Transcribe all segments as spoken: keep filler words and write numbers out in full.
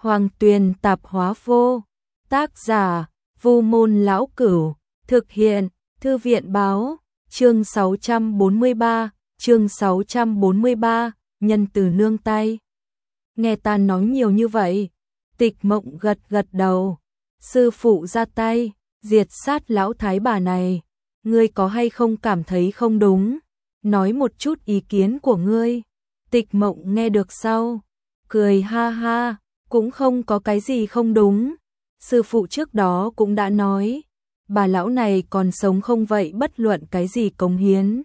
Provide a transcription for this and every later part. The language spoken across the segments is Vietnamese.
Hoàng Tuyền Tạp Hóa Vô. Tác giả: Vu Môn Lão Cửu. Thực hiện: Thư viện Báo. Chương sáu trăm bốn mươi ba, chương sáu trăm bốn mươi ba, nhân từ nương tay. Nghe ta nói nhiều như vậy, Tịch Mộng gật gật đầu. Sư phụ ra tay, diệt sát lão thái bà này, ngươi có hay không cảm thấy không đúng? Nói một chút ý kiến của ngươi. Tịch Mộng nghe được sau, cười ha ha, cũng không có cái gì không đúng. Sư phụ trước đó cũng đã nói, bà lão này còn sống không vậy bất luận cái gì cống hiến.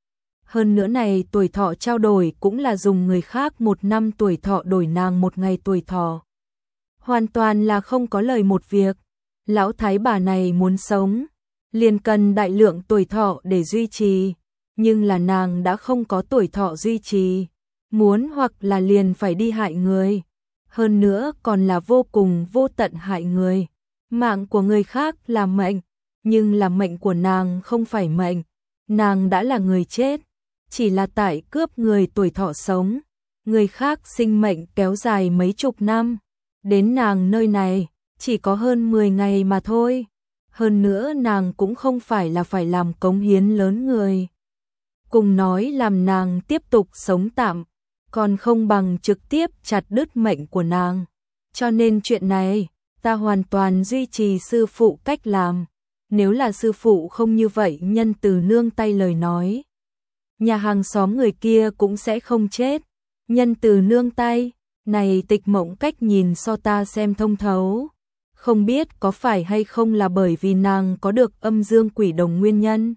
Hơn nữa này tuổi thọ trao đổi cũng là dùng người khác một năm tuổi thọ đổi nàng một ngày tuổi thọ. Hoàn toàn là không có lời một việc. Lão thái bà này muốn sống, liền cần đại lượng tuổi thọ để duy trì, nhưng là nàng đã không có tuổi thọ duy trì, muốn hoặc là liền phải đi hại người, hơn nữa còn là vô cùng vô tận hại người. Mạng của người khác là mệnh, nhưng là mệnh của nàng không phải mệnh, nàng đã là người chết, chỉ là tại cướp người tuổi thọ sống, người khác sinh mệnh kéo dài mấy chục năm, đến nàng nơi này chỉ có hơn mười ngày mà thôi. Hơn nữa nàng cũng không phải là phải làm cống hiến lớn người. Cùng nói làm nàng tiếp tục sống tạm, còn không bằng trực tiếp chặt đứt mệnh của nàng. Cho nên chuyện này, ta hoàn toàn duy trì sư phụ cách làm. Nếu là sư phụ không như vậy nhân từ nương tay lời nói, nhà hàng xóm người kia cũng sẽ không chết. Nhân từ nương tay, này Tịch Mộng cách nhìn so ta xem thông thấu. Không biết có phải hay không là bởi vì nàng có được âm dương quỷ đồng nguyên nhân.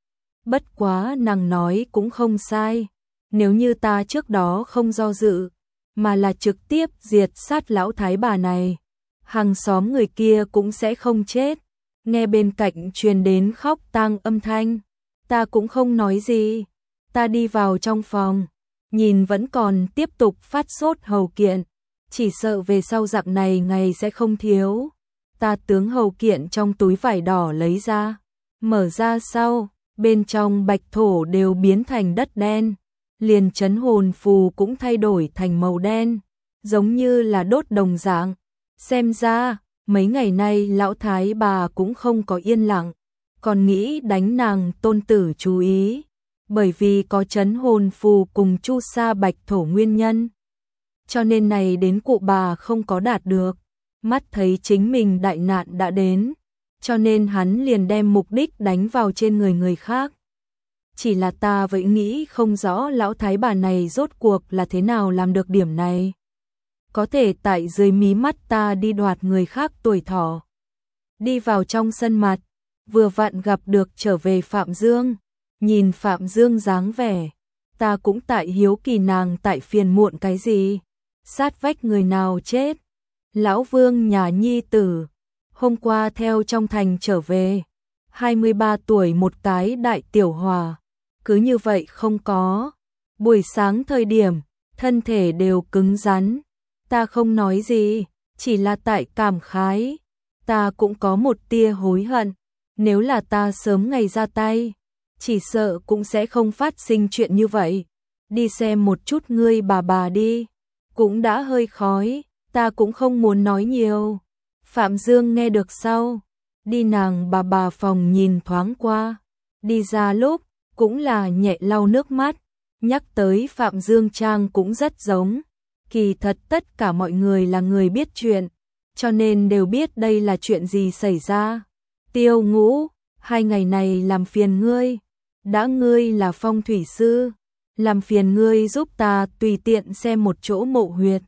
Bất quá nàng nói cũng không sai. Nếu như ta trước đó không do dự, mà là trực tiếp diệt sát lão thái bà này, hàng xóm người kia cũng sẽ không chết. Nghe bên cạnh truyền đến khóc tang âm thanh, ta cũng không nói gì. Ta đi vào trong phòng, nhìn vẫn còn tiếp tục phát sốt hầu kiện, chỉ sợ về sau dạng này ngày sẽ không thiếu. Ta tướng hầu kiện trong túi vải đỏ lấy ra, mở ra sau, bên trong bạch thổ đều biến thành đất đen, liền chấn hồn phù cũng thay đổi thành màu đen, giống như là đốt đồng dạng. Xem ra, mấy ngày nay lão thái bà cũng không có yên lặng, còn nghĩ đánh nàng tôn tử chú ý, bởi vì có chấn hồn phù cùng chu sa bạch thổ nguyên nhân. Cho nên này đến cụ bà không có đạt được. Mắt thấy chính mình đại nạn đã đến, cho nên hắn liền đem mục đích đánh vào trên người người khác. Chỉ là ta vẫn nghĩ không rõ lão thái bà này rốt cuộc là thế nào làm được điểm này. Có thể tại dưới mí mắt ta đi đoạt người khác tuổi thọ. Đi vào trong sân mặt, vừa vặn gặp được trở về Phạm Dương. Nhìn Phạm Dương dáng vẻ, ta cũng tại hiếu kỳ nàng tại phiền muộn cái gì. Sát vách người nào chết? Lão Vương nhà nhi tử, hôm qua theo trong thành trở về, hai mươi ba tuổi một cái đại tiểu hòa, cứ như vậy không có. Buổi sáng thời điểm, thân thể đều cứng rắn, ta không nói gì, chỉ là tại cảm khái, ta cũng có một tia hối hận, nếu là ta sớm ngày ra tay, chỉ sợ cũng sẽ không phát sinh chuyện như vậy. Đi xem một chút ngươi bà bà đi, cũng đã hơi khói. Ta cũng không muốn nói nhiều. Phạm Dương nghe được sau, đi nàng bà bà phòng nhìn thoáng qua, đi ra lúc, cũng là nhẹ lau nước mắt, nhắc tới Phạm Dương trang cũng rất giống. Kỳ thật tất cả mọi người là người biết chuyện, cho nên đều biết đây là chuyện gì xảy ra. Tiêu Ngũ, hai ngày này làm phiền ngươi, đã ngươi là phong thủy sư, làm phiền ngươi giúp ta tùy tiện xem một chỗ mộ huyệt.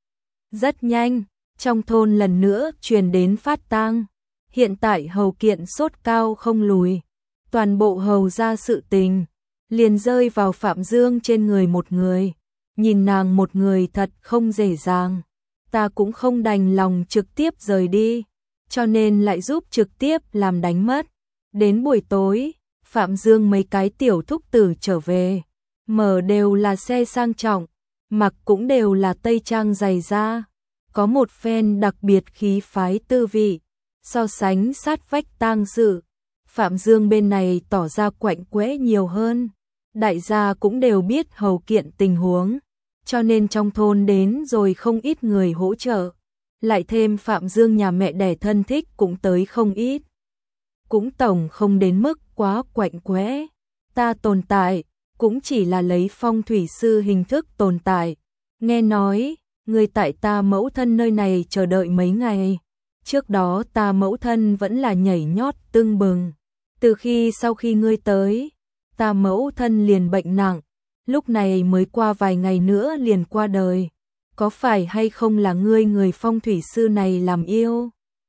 Rất nhanh, trong thôn lần nữa truyền đến phát tang. Hiện tại hầu kiện sốt cao không lùi, toàn bộ hầu ra sự tình, liền rơi vào Phạm Dương trên người một người. Nhìn nàng một người thật không dễ dàng, ta cũng không đành lòng trực tiếp rời đi, cho nên lại giúp trực tiếp làm đánh mất. Đến buổi tối, Phạm Dương mấy cái tiểu thúc tử trở về, mở đều là xe sang trọng, mặc cũng đều là tây trang dày da, có một phen đặc biệt khí phái tư vị. So sánh sát vách tang sự, Phạm Dương bên này tỏ ra quạnh quẽ nhiều hơn. Đại gia cũng đều biết hầu kiện tình huống, cho nên trong thôn đến rồi không ít người hỗ trợ. lại thêm Phạm Dương nhà mẹ đẻ thân thích cũng tới không ít. Cũng tổng không đến mức quá quạnh quẽ. Ta tồn tại, cũng chỉ là lấy phong thủy sư hình thức tồn tại. Nghe nói, ngươi tại ta mẫu thân nơi này chờ đợi mấy ngày. Trước đó ta mẫu thân vẫn là nhảy nhót tưng bừng. Từ khi sau khi ngươi tới, ta mẫu thân liền bệnh nặng. Lúc này mới qua vài ngày nữa liền qua đời. Có phải hay không là ngươi người phong thủy sư này làm yêu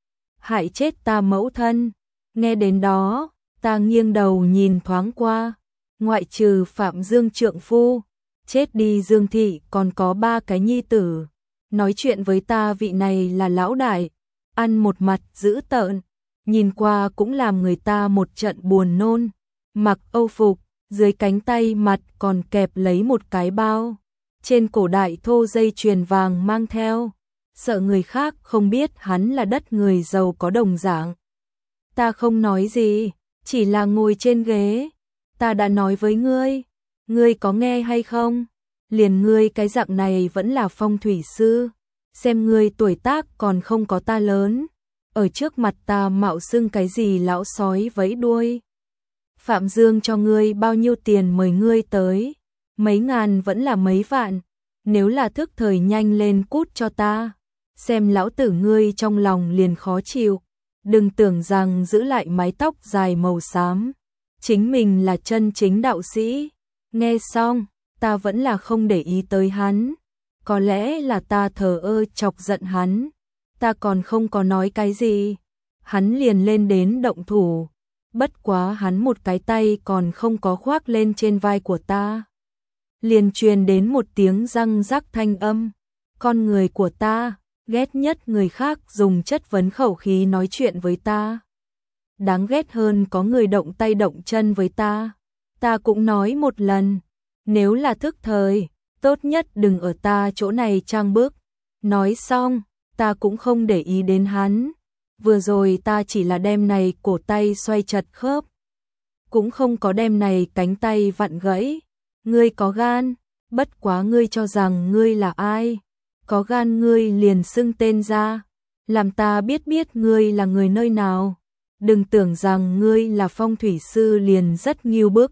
hại chết ta mẫu thân? Nghe đến đó, ta nghiêng đầu nhìn thoáng qua. Ngoại trừ Phạm Dương trượng phu, chết đi Dương thị còn có ba cái nhi tử. Nói chuyện với ta vị này là lão đại, ăn một mặt dữ tợn, nhìn qua cũng làm người ta một trận buồn nôn. Mặc âu phục, dưới cánh tay mặt còn kẹp lấy một cái bao. Trên cổ đại thô dây chuyền vàng mang theo, sợ người khác không biết hắn là đất người giàu có đồng dạng. Ta không nói gì, chỉ là ngồi trên ghế. Ta đã nói với ngươi, ngươi có nghe hay không? Liền ngươi cái dạng này vẫn là phong thủy sư, xem ngươi tuổi tác còn không có ta lớn, ở trước mặt ta mạo xưng cái gì lão sói vẫy đuôi. Phạm Dương cho ngươi bao nhiêu tiền mời ngươi tới? Mấy ngàn vẫn là mấy vạn, nếu là thức thời nhanh lên cút cho ta, xem lão tử ngươi trong lòng liền khó chịu. Đừng tưởng rằng giữ lại mái tóc dài màu xám, chính mình là chân chính đạo sĩ. Nghe xong, ta vẫn là không để ý tới hắn, có lẽ là ta thờ ơ chọc giận hắn, ta còn không có nói cái gì, hắn liền lên đến động thủ, bất quá hắn một cái tay còn không có khoác lên trên vai của ta. Liền truyền đến một tiếng răng rắc thanh âm. Con người của ta, ghét nhất người khác dùng chất vấn khẩu khí nói chuyện với ta. Đáng ghét hơn có người động tay động chân với ta. Ta cũng nói một lần, nếu là thức thời, tốt nhất đừng ở ta chỗ này trang bức. Nói xong, ta cũng không để ý đến hắn. Vừa rồi ta chỉ là đem này cổ tay xoay chật khớp, cũng không có đem này cánh tay vặn gãy. Ngươi có gan, bất quá ngươi cho rằng ngươi là ai? Có gan ngươi liền xưng tên ra, làm ta biết biết ngươi là người nơi nào. Đừng tưởng rằng ngươi là phong thủy sư liền rất nghiêu bức.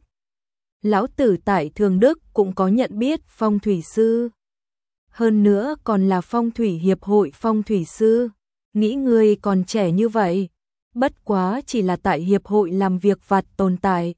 Lão tử tại Thường Đức cũng có nhận biết phong thủy sư. Hơn nữa còn là phong thủy hiệp hội phong thủy sư. Nghĩ ngươi còn trẻ như vậy, bất quá chỉ là tại hiệp hội làm việc vặt tồn tại.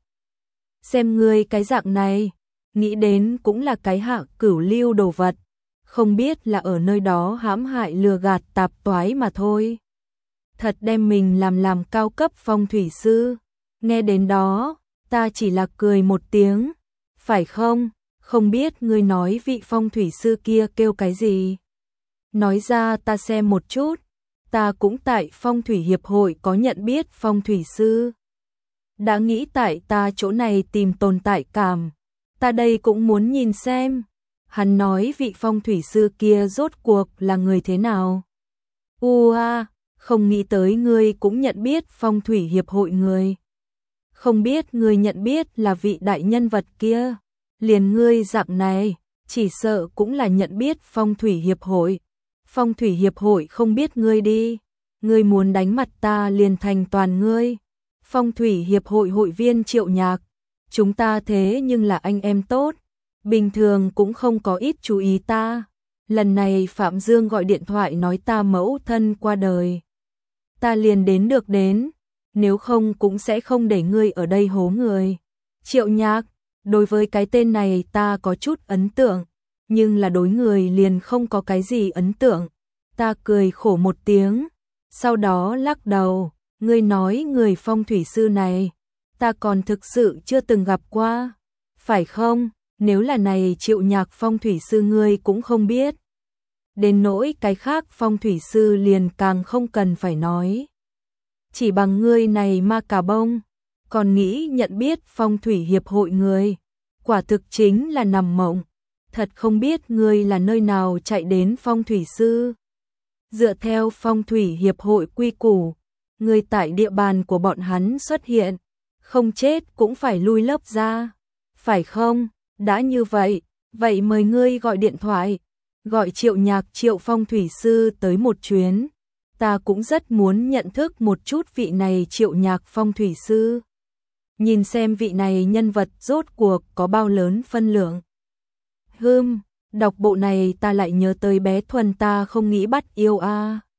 Xem ngươi cái dạng này, nghĩ đến cũng là cái hạ cửu lưu đồ vật, không biết là ở nơi đó hãm hại lừa gạt tạp toái mà thôi. Thật đem mình làm làm cao cấp phong thủy sư. Nghe đến đó, ta chỉ là cười một tiếng. Phải không? Không biết ngươi nói vị phong thủy sư kia kêu cái gì? Nói ra ta xem một chút. Ta cũng tại phong thủy hiệp hội có nhận biết phong thủy sư. Đã nghĩ tại ta chỗ này tìm tồn tại cảm, ta đây cũng muốn nhìn xem. Hắn nói vị phong thủy sư kia rốt cuộc là người thế nào? Ua, không nghĩ tới ngươi cũng nhận biết phong thủy hiệp hội người. Không biết ngươi nhận biết là vị đại nhân vật kia. Liền ngươi dạng này, chỉ sợ cũng là nhận biết phong thủy hiệp hội. Phong thủy hiệp hội không biết ngươi đi. Ngươi muốn đánh mặt ta liền thành toàn ngươi. Phong thủy hiệp hội hội viên Triệu Nhạc. Chúng ta thế nhưng là anh em tốt. Bình thường cũng không có ít chú ý ta. Lần này Phạm Dương gọi điện thoại nói ta mẫu thân qua đời. Ta liền đến được đến. Nếu không cũng sẽ không để ngươi ở đây hố người. Triệu Nhạc, đối với cái tên này ta có chút ấn tượng. Nhưng là đối người liền không có cái gì ấn tượng. Ta cười khổ một tiếng. Sau đó lắc đầu. Ngươi nói người phong thủy sư này, ta còn thực sự chưa từng gặp qua. Phải không? Nếu là này Triệu Nhạc phong thủy sư ngươi cũng không biết. Đến nỗi cái khác phong thủy sư liền càng không cần phải nói. Chỉ bằng ngươi này ma cà bông, còn nghĩ nhận biết phong thủy hiệp hội người. Quả thực chính là nằm mộng. Thật không biết ngươi là nơi nào chạy đến phong thủy sư. Dựa theo phong thủy hiệp hội quy củ, người tại địa bàn của bọn hắn xuất hiện, không chết cũng phải lui lớp ra. Phải không? Đã như vậy, vậy mời ngươi gọi điện thoại. gọi Triệu Nhạc Triệu phong thủy sư tới một chuyến. Ta cũng rất muốn nhận thức một chút vị này Triệu Nhạc phong thủy sư. Nhìn xem vị này nhân vật rốt cuộc có bao lớn phân lượng. Hừm, đọc bộ này ta lại nhớ tới bé Thuần ta không nghĩ bắt yêu a.